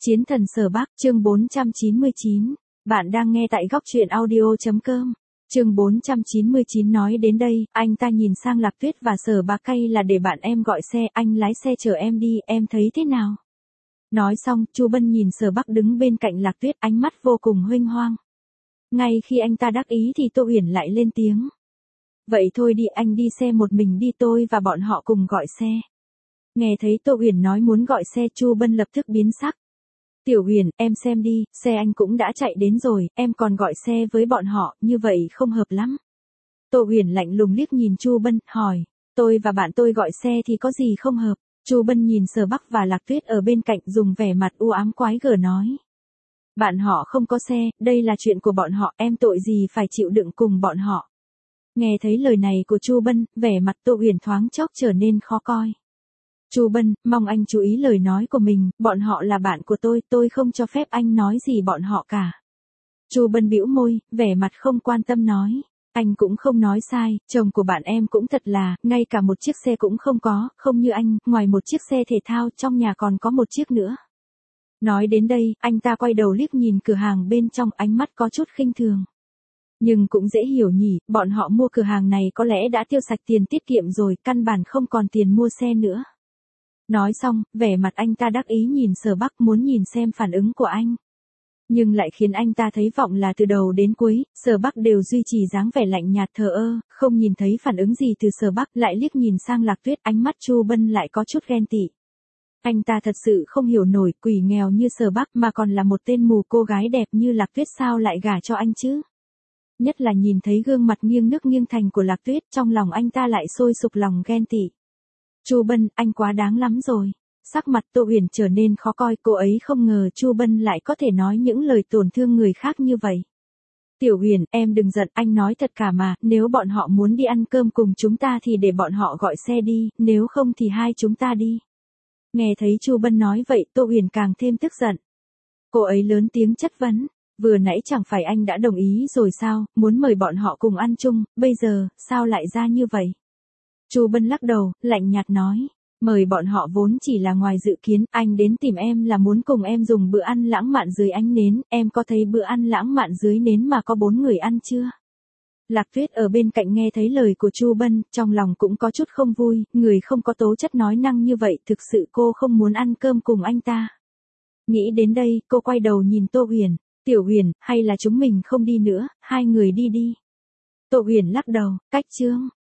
Chiến thần Sở Bắc, chương 499. Bạn đang nghe tại góc truyện audio.com. Chương 499 nói đến đây, anh ta nhìn sang Lạc Tuyết và Sở Bắc hay là để bạn em gọi xe, anh lái xe chở em đi, em thấy thế nào? Nói xong, Chu Bân nhìn Sở Bắc đứng bên cạnh Lạc Tuyết, ánh mắt vô cùng huênh hoang. Ngay khi anh ta đắc ý thì Tô Uyển lại lên tiếng. Vậy thôi đi, anh đi xe một mình đi, tôi và bọn họ cùng gọi xe. Nghe thấy Tô Uyển nói muốn gọi xe, Chu Bân lập tức biến sắc. Tiểu Uyển, em xem đi, xe anh cũng đã chạy đến rồi, em còn gọi xe với bọn họ, như vậy không hợp lắm. Tô Uyển lạnh lùng liếc nhìn Chu Bân, hỏi, tôi và bạn tôi gọi xe thì có gì không hợp? Chu Bân nhìn Sở Bắc và Lạc Tuyết ở bên cạnh dùng vẻ mặt u ám quái gở nói. Bạn họ không có xe, đây là chuyện của bọn họ, em tội gì phải chịu đựng cùng bọn họ. Nghe thấy lời này của Chu Bân, vẻ mặt Tô Uyển thoáng chốc trở nên khó coi. Chu Bân, mong anh chú ý lời nói của mình, bọn họ là bạn của tôi không cho phép anh nói gì bọn họ cả. Chu Bân bĩu môi, vẻ mặt không quan tâm nói. Anh cũng không nói sai, chồng của bạn em cũng thật là, ngay cả một chiếc xe cũng không có, không như anh, ngoài một chiếc xe thể thao, trong nhà còn có một chiếc nữa. Nói đến đây, anh ta quay đầu liếc nhìn cửa hàng bên trong, ánh mắt có chút khinh thường. Nhưng cũng dễ hiểu nhỉ, bọn họ mua cửa hàng này có lẽ đã tiêu sạch tiền tiết kiệm rồi, căn bản không còn tiền mua xe nữa. Nói xong, vẻ mặt anh ta đắc ý nhìn Sở Bắc, muốn nhìn xem phản ứng của anh. Nhưng lại khiến anh ta thấy vọng là từ đầu đến cuối, Sở Bắc đều duy trì dáng vẻ lạnh nhạt thờ ơ, không nhìn thấy phản ứng gì từ Sở Bắc, lại liếc nhìn sang Lạc Tuyết, ánh mắt Chu Bân lại có chút ghen tị. Anh ta thật sự không hiểu nổi, quỷ nghèo như Sở Bắc mà còn là một tên mù, cô gái đẹp như Lạc Tuyết sao lại gả cho anh chứ? Nhất là nhìn thấy gương mặt nghiêng nước nghiêng thành của Lạc Tuyết, trong lòng anh ta lại sôi sục lòng ghen tị. Chu Bân, anh quá đáng lắm rồi. Sắc mặt Tô Uyển trở nên khó coi, cô ấy không ngờ Chu Bân lại có thể nói những lời tổn thương người khác như vậy. Tiểu Uyển, em đừng giận, anh nói thật cả mà, nếu bọn họ muốn đi ăn cơm cùng chúng ta thì để bọn họ gọi xe đi, nếu không thì hai chúng ta đi. Nghe thấy Chu Bân nói vậy, Tô Uyển càng thêm tức giận. Cô ấy lớn tiếng chất vấn, vừa nãy chẳng phải anh đã đồng ý rồi sao, muốn mời bọn họ cùng ăn chung, bây giờ, sao lại ra như vậy? Chu Bân lắc đầu, lạnh nhạt nói, mời bọn họ vốn chỉ là ngoài dự kiến, anh đến tìm em là muốn cùng em dùng bữa ăn lãng mạn dưới ánh nến, em có thấy bữa ăn lãng mạn dưới nến mà có 4 người ăn chưa? Lạc Tuyết ở bên cạnh nghe thấy lời của Chu Bân, trong lòng cũng có chút không vui, người không có tố chất nói năng như vậy, thực sự cô không muốn ăn cơm cùng anh ta. Nghĩ đến đây, cô quay đầu nhìn Tô Uyển, Tiểu Uyển, hay là chúng mình không đi nữa, hai người đi đi. Tô Uyển lắc đầu, cách chương.